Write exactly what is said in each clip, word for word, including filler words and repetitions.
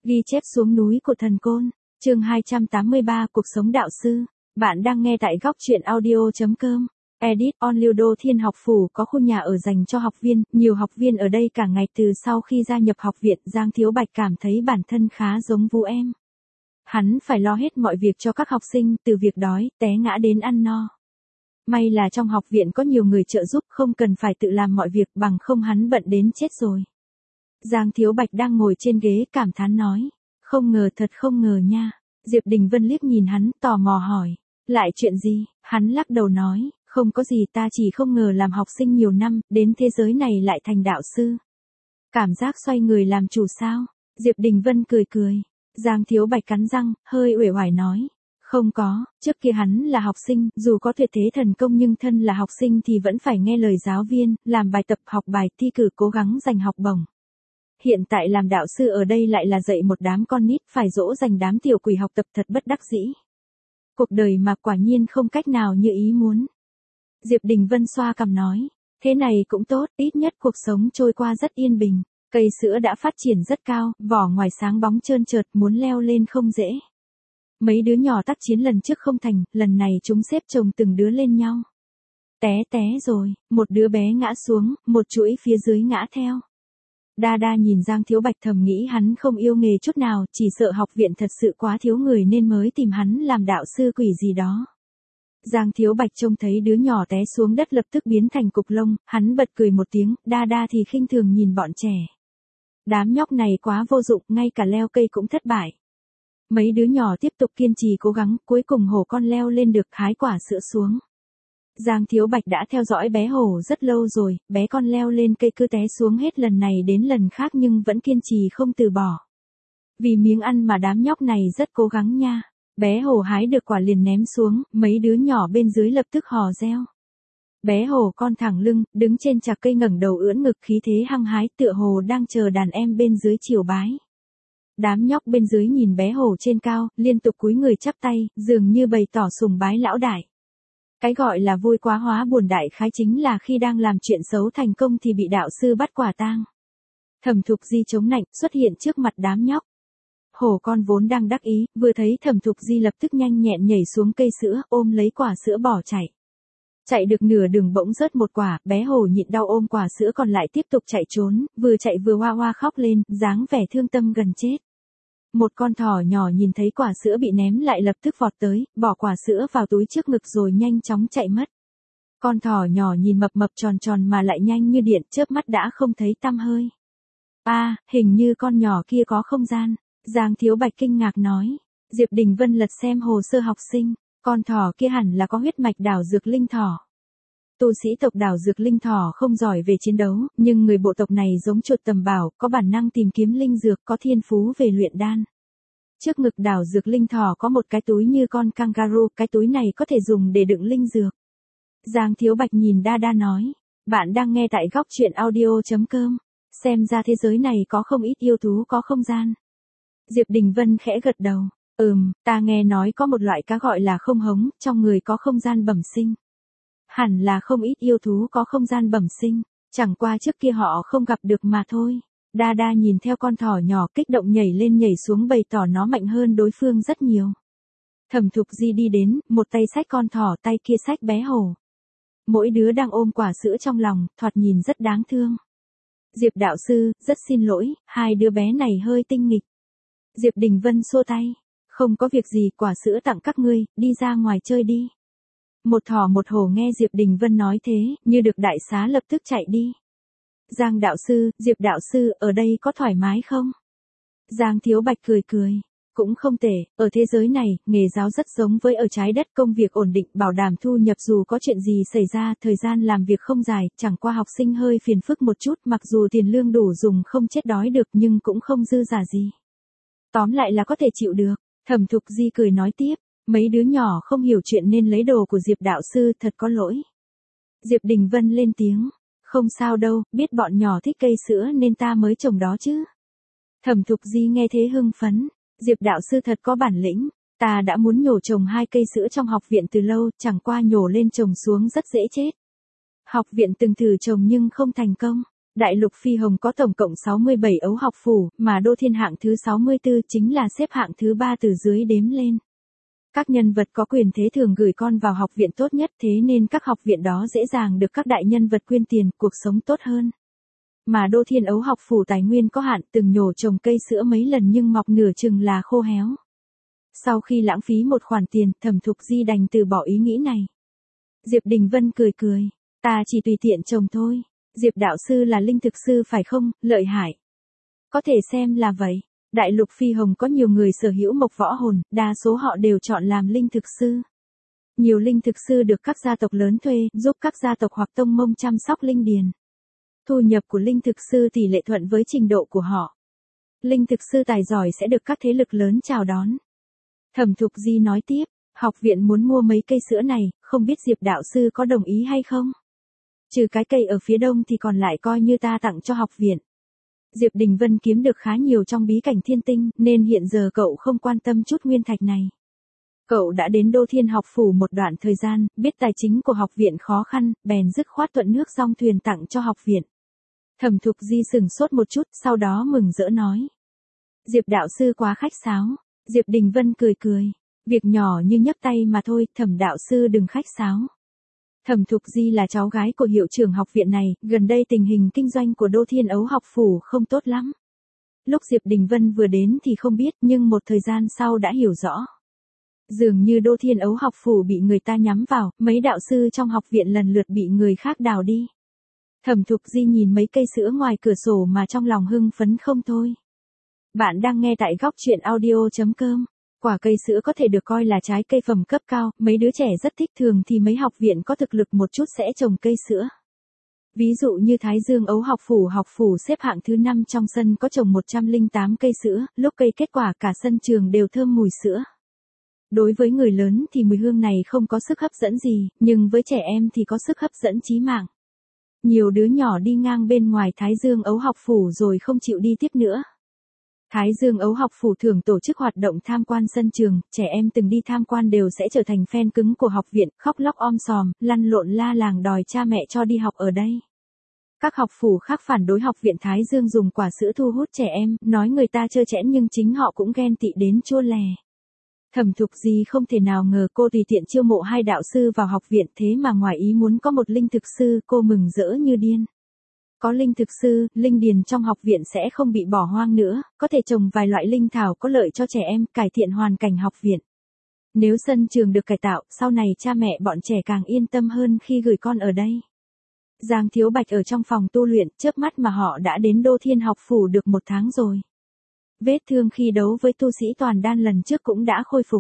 Ghi chép xuống núi của thần côn, chương hai trăm tám mươi ba Cuộc sống đạo sư. Bạn đang nghe tại góc truyện audio.com. Edit on Liêu Đô Thiên Học Phủ có khu nhà ở dành cho học viên, nhiều học viên ở đây cả ngày. Từ sau khi gia nhập học viện, Giang Thiếu Bạch cảm thấy bản thân khá giống Vũ Em. Hắn phải lo hết mọi việc cho các học sinh, từ việc đói, té ngã đến ăn no. May là trong học viện có nhiều người trợ giúp, không cần phải tự làm mọi việc, bằng không hắn bận đến chết rồi. Giang Thiếu Bạch đang ngồi trên ghế cảm thán nói, không ngờ, thật không ngờ nha. Diệp Đình Vân liếc nhìn hắn, tò mò hỏi, lại chuyện gì? Hắn lắc đầu nói, không có gì, ta chỉ không ngờ làm học sinh nhiều năm, đến thế giới này lại thành đạo sư. Cảm giác xoay người làm chủ sao? Diệp Đình Vân cười cười. Giang Thiếu Bạch cắn răng, hơi uể oải nói, không có, trước kia hắn là học sinh, dù có tuyệt thế thần công nhưng thân là học sinh thì vẫn phải nghe lời giáo viên, làm bài tập, học bài, thi cử, cố gắng giành học bổng. Hiện tại làm đạo sư ở đây lại là dạy một đám con nít, phải dỗ dành đám tiểu quỷ học tập, thật bất đắc dĩ. Cuộc đời mà quả nhiên không cách nào như ý muốn. Diệp Đình Vân xoa cằm nói, thế này cũng tốt, ít nhất cuộc sống trôi qua rất yên bình. Cây sữa đã phát triển rất cao, vỏ ngoài sáng bóng trơn trượt, muốn leo lên không dễ. Mấy đứa nhỏ tác chiến lần trước không thành, lần này chúng xếp chồng từng đứa lên nhau. Té té rồi, một đứa bé ngã xuống, một chuỗi phía dưới ngã theo. Đa Đa nhìn Giang Thiếu Bạch thầm nghĩ hắn không yêu nghề chút nào, chỉ sợ học viện thật sự quá thiếu người nên mới tìm hắn làm đạo sư quỷ gì đó. Giang Thiếu Bạch trông thấy đứa nhỏ té xuống đất lập tức biến thành cục lông, hắn bật cười một tiếng, Đa Đa thì khinh thường nhìn bọn trẻ. Đám nhóc này quá vô dụng, ngay cả leo cây cũng thất bại. Mấy đứa nhỏ tiếp tục kiên trì cố gắng, cuối cùng hổ con leo lên được, hái quả sữa xuống. Giang Thiếu Bạch đã theo dõi bé hổ rất lâu rồi, bé con leo lên cây cứ té xuống hết lần này đến lần khác nhưng vẫn kiên trì không từ bỏ. Vì miếng ăn mà đám nhóc này rất cố gắng nha. Bé hổ hái được quả liền ném xuống, mấy đứa nhỏ bên dưới lập tức hò reo. Bé hổ con thẳng lưng, đứng trên chạc cây ngẩng đầu ưỡn ngực, khí thế hăng hái, tựa hồ đang chờ đàn em bên dưới chiều bái. Đám nhóc bên dưới nhìn bé hổ trên cao, liên tục cúi người chắp tay, dường như bày tỏ sùng bái lão đại. Cái gọi là vui quá hóa buồn đại khái chính là khi đang làm chuyện xấu thành công thì bị đạo sư bắt quả tang. Thẩm Thục Di chống nạnh, xuất hiện trước mặt đám nhóc. Hổ con vốn đang đắc ý, vừa thấy Thẩm Thục Di lập tức nhanh nhẹn nhảy xuống cây sữa, ôm lấy quả sữa bỏ chạy. Chạy được nửa đường bỗng rớt một quả, bé hổ nhịn đau ôm quả sữa còn lại tiếp tục chạy trốn, vừa chạy vừa hoa hoa khóc lên, dáng vẻ thương tâm gần chết. Một con thỏ nhỏ nhìn thấy quả sữa bị ném lại lập tức vọt tới, bỏ quả sữa vào túi trước ngực rồi nhanh chóng chạy mất. Con thỏ nhỏ nhìn mập mập tròn tròn mà lại nhanh như điện, chớp mắt đã không thấy tăm hơi. A, à, hình như con nhỏ kia có không gian. Giang Thiếu Bạch kinh ngạc nói. Diệp Đình Vân lật xem hồ sơ học sinh, con thỏ kia hẳn là có huyết mạch đảo dược linh thỏ. Tu sĩ tộc đảo dược linh thỏ không giỏi về chiến đấu, nhưng người bộ tộc này giống chuột tầm bảo, có bản năng tìm kiếm linh dược, có thiên phú về luyện đan. Trước ngực đảo dược linh thỏ có một cái túi như con kangaroo, cái túi này có thể dùng để đựng linh dược. Giang Thiếu Bạch nhìn Đa Đa nói, bạn đang nghe tại góc truyện audio.com, xem ra thế giới này có không ít yêu thú có không gian. Diệp Đình Vân khẽ gật đầu, ừm, ta nghe nói có một loại cá gọi là không hống, trong người có không gian bẩm sinh. Hẳn là không ít yêu thú có không gian bẩm sinh, chẳng qua trước kia họ không gặp được mà thôi. Đa Đa nhìn theo con thỏ nhỏ kích động nhảy lên nhảy xuống bày tỏ nó mạnh hơn đối phương rất nhiều. Thẩm Thục Di đi đến, một tay xách con thỏ, tay kia xách bé hổ. Mỗi đứa đang ôm quả sữa trong lòng, thoạt nhìn rất đáng thương. Diệp đạo sư, rất xin lỗi, hai đứa bé này hơi tinh nghịch. Diệp Đình Vân xua tay, không có việc gì, quả sữa tặng các ngươi, đi ra ngoài chơi đi. Một thỏ một hổ nghe Diệp Đình Vân nói thế, như được đại xá lập tức chạy đi. Giang đạo sư, Diệp đạo sư, ở đây có thoải mái không? Giang Thiếu Bạch cười cười, cũng không tệ, ở thế giới này, nghề giáo rất giống với ở trái đất, công việc ổn định, bảo đảm thu nhập dù có chuyện gì xảy ra, thời gian làm việc không dài, chẳng qua học sinh hơi phiền phức một chút, mặc dù tiền lương đủ dùng không chết đói được nhưng cũng không dư giả gì. Tóm lại là có thể chịu được. Thẩm Thục Di cười nói tiếp, mấy đứa nhỏ không hiểu chuyện nên lấy đồ của Diệp đạo sư, thật có lỗi. Diệp Đình Vân lên tiếng, không sao đâu, biết bọn nhỏ thích cây sữa nên ta mới trồng đó chứ. Thẩm Thục Di nghe thế hưng phấn, Diệp đạo sư thật có bản lĩnh, ta đã muốn nhổ trồng hai cây sữa trong học viện từ lâu, chẳng qua nhổ lên trồng xuống rất dễ chết. Học viện từng thử trồng nhưng không thành công. Đại lục phi hồng có tổng cộng sáu mươi bảy ấu học phủ, mà Đô Thiên hạng thứ sáu mươi tư chính là xếp hạng thứ ba từ dưới đếm lên. Các nhân vật có quyền thế thường gửi con vào học viện tốt nhất, thế nên các học viện đó dễ dàng được các đại nhân vật quyên tiền, cuộc sống tốt hơn. Mà Đô Thiên ấu học phủ tài nguyên có hạn, từng nhổ trồng cây sữa mấy lần nhưng mọc nửa chừng là khô héo. Sau khi lãng phí một khoản tiền, Thẩm Thục Di đành từ bỏ ý nghĩ này. Diệp Đình Vân cười cười, ta chỉ tùy tiện trồng thôi. Diệp đạo sư là linh thực sư phải không, lợi hại. Có thể xem là vậy. Đại lục phi hồng có nhiều người sở hữu mộc võ hồn, đa số họ đều chọn làm linh thực sư. Nhiều linh thực sư được các gia tộc lớn thuê, giúp các gia tộc hoặc tông mông chăm sóc linh điền. Thu nhập của linh thực sư tỷ lệ thuận với trình độ của họ. Linh thực sư tài giỏi sẽ được các thế lực lớn chào đón. Thẩm Thục Di nói tiếp, học viện muốn mua mấy cây sữa này, không biết Diệp đạo sư có đồng ý hay không? Trừ cái cây ở phía đông thì còn lại coi như ta tặng cho học viện. Diệp Đình Vân kiếm được khá nhiều trong bí cảnh thiên tinh, nên hiện giờ cậu không quan tâm chút nguyên thạch này. Cậu đã đến Đô Thiên học phủ một đoạn thời gian, biết tài chính của học viện khó khăn, bèn dứt khoát thuận nước dong thuyền tặng cho học viện. Thẩm Thục Di sừng sốt một chút, sau đó mừng rỡ nói. Diệp đạo sư quá khách sáo. Diệp Đình Vân cười cười. Việc nhỏ như nhấc tay mà thôi, Thẩm đạo sư đừng khách sáo. Thẩm Thục Di là cháu gái của hiệu trưởng học viện này, gần đây tình hình kinh doanh của Đô Thiên ấu học phủ không tốt lắm. Lúc Diệp Đình Vân vừa đến thì không biết, nhưng một thời gian sau đã hiểu rõ. Dường như Đô Thiên ấu học phủ bị người ta nhắm vào, mấy đạo sư trong học viện lần lượt bị người khác đào đi. Thẩm Thục Di nhìn mấy cây sữa ngoài cửa sổ mà trong lòng hưng phấn không thôi. Bạn đang nghe tại góc truyện audio chấm com. Quả cây sữa có thể được coi là trái cây phẩm cấp cao, mấy đứa trẻ rất thích, thường thì mấy học viện có thực lực một chút sẽ trồng cây sữa. Ví dụ như Thái Dương ấu học phủ học phủ xếp hạng thứ năm trong sân có trồng một trăm lẻ tám cây sữa, lúc cây kết quả cả sân trường đều thơm mùi sữa. Đối với người lớn thì mùi hương này không có sức hấp dẫn gì, nhưng với trẻ em thì có sức hấp dẫn chí mạng. Nhiều đứa nhỏ đi ngang bên ngoài Thái Dương ấu học phủ rồi không chịu đi tiếp nữa. Thái Dương ấu học phủ thường tổ chức hoạt động tham quan sân trường, trẻ em từng đi tham quan đều sẽ trở thành fan cứng của học viện, khóc lóc om sòm, lăn lộn la làng đòi cha mẹ cho đi học ở đây. Các học phủ khác phản đối học viện Thái Dương dùng quả sữa thu hút trẻ em, nói người ta trơ trẽn nhưng chính họ cũng ghen tị đến chua lè. Thẩm Thục Di không thể nào ngờ cô tùy tiện chiêu mộ hai đạo sư vào học viện, thế mà ngoài ý muốn có một linh thực sư, cô mừng rỡ như điên. Có linh thực sư, linh điền trong học viện sẽ không bị bỏ hoang nữa, có thể trồng vài loại linh thảo có lợi cho trẻ em, cải thiện hoàn cảnh học viện. Nếu sân trường được cải tạo, sau này cha mẹ bọn trẻ càng yên tâm hơn khi gửi con ở đây. Giang Thiếu Bạch ở trong phòng tu luyện, chớp mắt mà họ đã đến Đô Thiên học phủ được một tháng rồi. Vết thương khi đấu với tu sĩ toàn đan lần trước cũng đã khôi phục.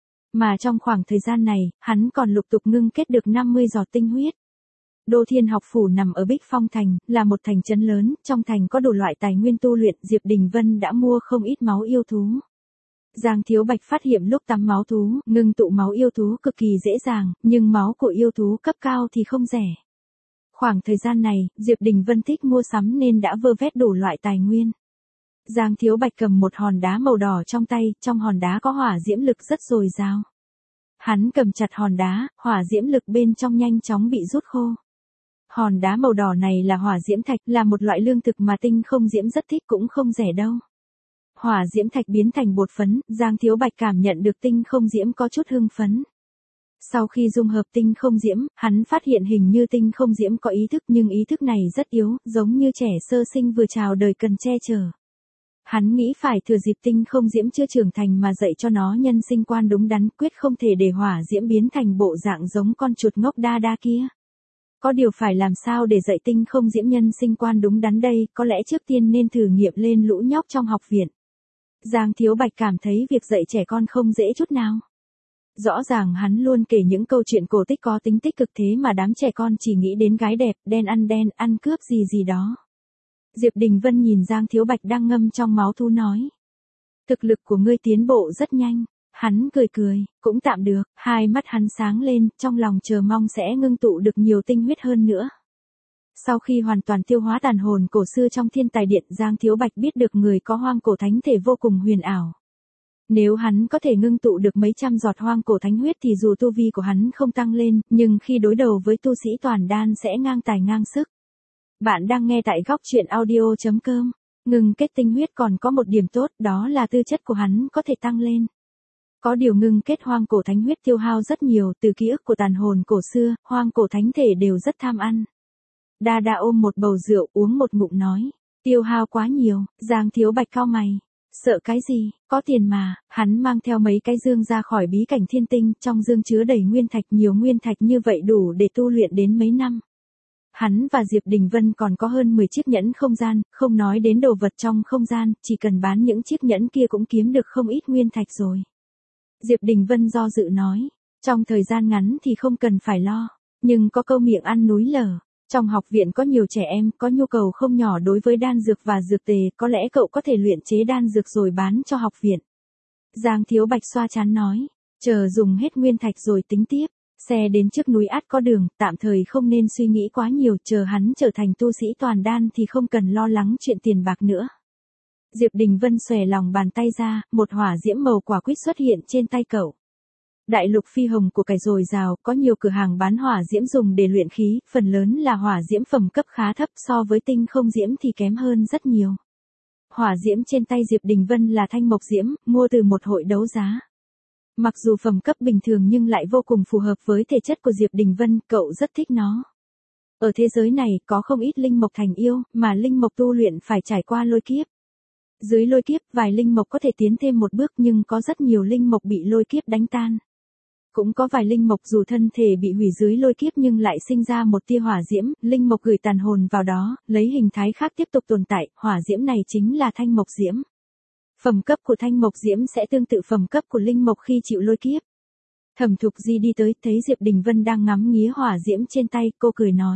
Mà trong khoảng thời gian này, hắn còn lục tục ngưng kết được năm mươi giọt tinh huyết. Đô Thiên học phủ nằm ở Bích Phong Thành, là một thành trấn lớn, trong thành có đủ loại tài nguyên tu luyện, Diệp Đình Vân đã mua không ít máu yêu thú. Giang Thiếu Bạch phát hiện lúc tắm máu thú, ngưng tụ máu yêu thú cực kỳ dễ dàng, nhưng máu của yêu thú cấp cao thì không rẻ. Khoảng thời gian này, Diệp Đình Vân thích mua sắm nên đã vơ vét đủ loại tài nguyên. Giang Thiếu Bạch cầm một hòn đá màu đỏ trong tay, trong hòn đá có hỏa diễm lực rất dồi dào. Hắn cầm chặt hòn đá, hỏa diễm lực bên trong nhanh chóng bị rút khô. Hòn đá màu đỏ này là hỏa diễm thạch, là một loại lương thực mà tinh không diễm rất thích, cũng không rẻ đâu. Hỏa diễm thạch biến thành bột phấn, Giang Thiếu Bạch cảm nhận được tinh không diễm có chút hưng phấn. Sau khi dung hợp tinh không diễm, hắn phát hiện hình như tinh không diễm có ý thức, nhưng ý thức này rất yếu, giống như trẻ sơ sinh vừa chào đời cần che chở. Hắn nghĩ phải thừa dịp tinh không diễm chưa trưởng thành mà dạy cho nó nhân sinh quan đúng đắn, quyết không thể để hỏa diễm biến thành bộ dạng giống con chuột ngốc đa đa kia. Có điều phải làm sao để dạy tinh không diễm nhân sinh quan đúng đắn đây, có lẽ trước tiên nên thử nghiệm lên lũ nhóc trong học viện. Giang Thiếu Bạch cảm thấy việc dạy trẻ con không dễ chút nào. Rõ ràng hắn luôn kể những câu chuyện cổ tích có tính tích cực, thế mà đám trẻ con chỉ nghĩ đến gái đẹp, đen ăn đen, ăn cướp gì gì đó. Diệp Đình Vân nhìn Giang Thiếu Bạch đang ngâm trong máu thú nói. Thực lực của ngươi tiến bộ rất nhanh. Hắn cười cười, cũng tạm được, hai mắt hắn sáng lên, trong lòng chờ mong sẽ ngưng tụ được nhiều tinh huyết hơn nữa. Sau khi hoàn toàn tiêu hóa tàn hồn cổ xưa trong thiên tài điện, Giang Thiếu Bạch biết được người có hoang cổ thánh thể vô cùng huyền ảo. Nếu hắn có thể ngưng tụ được mấy trăm giọt hoang cổ thánh huyết thì dù tu vi của hắn không tăng lên, nhưng khi đối đầu với tu sĩ toàn đan sẽ ngang tài ngang sức. Bạn đang nghe tại góc chuyện audio chấm com. Ngừng kết tinh huyết còn có một điểm tốt, đó là tư chất của hắn có thể tăng lên. Có điều ngừng kết hoang cổ thánh huyết tiêu hao rất nhiều, từ ký ức của tàn hồn cổ xưa, hoang cổ thánh thể đều rất tham ăn. Đa Đa ôm một bầu rượu uống một ngụm nói, tiêu hao quá nhiều. Giang Thiếu Bạch cau mày. Sợ cái gì, có tiền mà. Hắn mang theo mấy cái dương ra khỏi bí cảnh thiên tinh, trong dương chứa đầy nguyên thạch, nhiều nguyên thạch như vậy đủ để tu luyện đến mấy năm. Hắn và Diệp Đình Vân còn có hơn mười chiếc nhẫn không gian, không nói đến đồ vật trong không gian, chỉ cần bán những chiếc nhẫn kia cũng kiếm được không ít nguyên thạch rồi. Diệp Đình Vân do dự nói, trong thời gian ngắn thì không cần phải lo, nhưng có câu miệng ăn núi lở. Trong học viện có nhiều trẻ em, có nhu cầu không nhỏ đối với đan dược và dược tề, có lẽ cậu có thể luyện chế đan dược rồi bán cho học viện. Giang Thiếu Bạch xoa trán nói, chờ dùng hết nguyên thạch rồi tính tiếp. Xe đến trước núi ắt có đường, tạm thời không nên suy nghĩ quá nhiều, chờ hắn trở thành tu sĩ toàn đan thì không cần lo lắng chuyện tiền bạc nữa. Diệp Đình Vân xòe lòng bàn tay ra, một hỏa diễm màu quả quýt xuất hiện trên tay cậu. Đại lục phi hồng của cải dồi dào, có nhiều cửa hàng bán hỏa diễm dùng để luyện khí, phần lớn là hỏa diễm phẩm cấp khá thấp, so với tinh không diễm thì kém hơn rất nhiều. Hỏa diễm trên tay Diệp Đình Vân là thanh mộc diễm, mua từ một hội đấu giá. Mặc dù phẩm cấp bình thường nhưng lại vô cùng phù hợp với thể chất của Diệp Đình Vân, cậu rất thích nó. Ở thế giới này có không ít linh mộc thành yêu, mà linh mộc tu luyện phải trải qua lôi kiếp. Dưới lôi kiếp, vài linh mộc có thể tiến thêm một bước nhưng có rất nhiều linh mộc bị lôi kiếp đánh tan. Cũng có vài linh mộc dù thân thể bị hủy dưới lôi kiếp nhưng lại sinh ra một tia hỏa diễm, linh mộc gửi tàn hồn vào đó, lấy hình thái khác tiếp tục tồn tại, hỏa diễm này chính là thanh mộc diễm. Phẩm cấp của thanh mộc diễm sẽ tương tự phẩm cấp của linh mộc khi chịu lôi kiếp. Thẩm Thục Di đi tới, thấy Diệp Đình Vân đang ngắm nghía hỏa diễm trên tay, cô cười nói.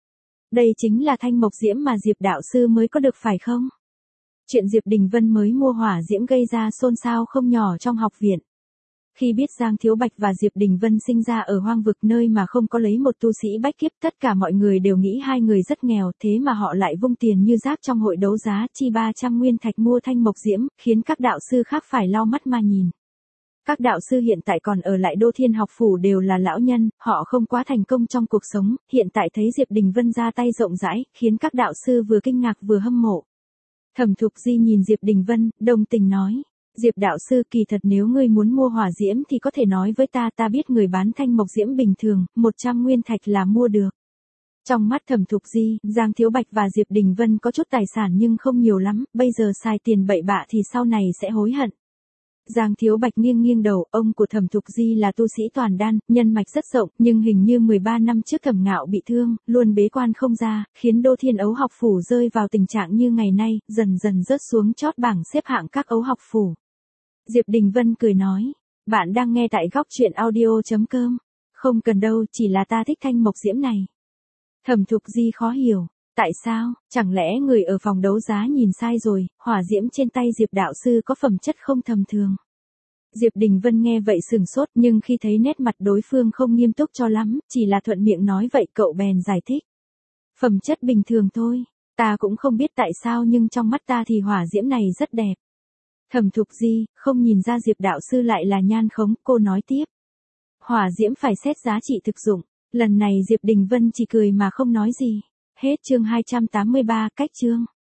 Đây chính là thanh mộc diễm mà Diệp đạo sư mới có được phải không? Chuyện Diệp Đình Vân mới mua hỏa diễm gây ra xôn xao không nhỏ trong học viện. Khi biết Giang Thiếu Bạch và Diệp Đình Vân sinh ra ở hoang vực nơi mà không có lấy một tu sĩ bách kiếp, tất cả mọi người đều nghĩ hai người rất nghèo, thế mà họ lại vung tiền như rác trong hội đấu giá, chi ba trăm nguyên thạch mua thanh mộc diễm, khiến các đạo sư khác phải lau mắt mà nhìn. Các đạo sư hiện tại còn ở lại Đô Thiên học phủ đều là lão nhân, họ không quá thành công trong cuộc sống, hiện tại thấy Diệp Đình Vân ra tay rộng rãi, khiến các đạo sư vừa kinh ngạc vừa hâm mộ. Thẩm Thục Di nhìn Diệp Đình Vân, đồng tình nói. Diệp đạo sư, kỳ thật nếu ngươi muốn mua hỏa diễm thì có thể nói với ta, ta biết người bán thanh mộc diễm bình thường, một trăm nguyên thạch là mua được. Trong mắt Thẩm Thục Di, Giang Thiếu Bạch và Diệp Đình Vân có chút tài sản nhưng không nhiều lắm, bây giờ xài tiền bậy bạ thì sau này sẽ hối hận. Giang Thiếu Bạch nghiêng nghiêng đầu, ông của Thẩm Thục Di là tu sĩ toàn đan, nhân mạch rất rộng, nhưng hình như mười ba năm trước Thẩm Ngạo bị thương, luôn bế quan không ra, khiến Đô Thiên ấu học phủ rơi vào tình trạng như ngày nay, dần dần rớt xuống chót bảng xếp hạng các ấu học phủ. Diệp Đình Vân cười nói, bạn đang nghe tại góc chuyện audio chấm com. Không cần đâu, chỉ là ta thích thanh mộc diễm này. Thẩm Thục Di khó hiểu, tại sao, chẳng lẽ người ở phòng đấu giá nhìn sai rồi, hỏa diễm trên tay Diệp đạo sư có phẩm chất không tầm thường. Diệp Đình Vân nghe vậy sừng sốt, nhưng khi thấy nét mặt đối phương không nghiêm túc cho lắm, chỉ là thuận miệng nói vậy, cậu bèn giải thích. Phẩm chất bình thường thôi, ta cũng không biết tại sao nhưng trong mắt ta thì hỏa diễm này rất đẹp. Thẩm Thục Di, không nhìn ra Diệp đạo sư lại là nhan khống, cô nói tiếp. Hỏa diễm phải xét giá trị thực dụng, lần này Diệp Đình Vân chỉ cười mà không nói gì. Hết chương hai trăm tám mươi ba, cách chương.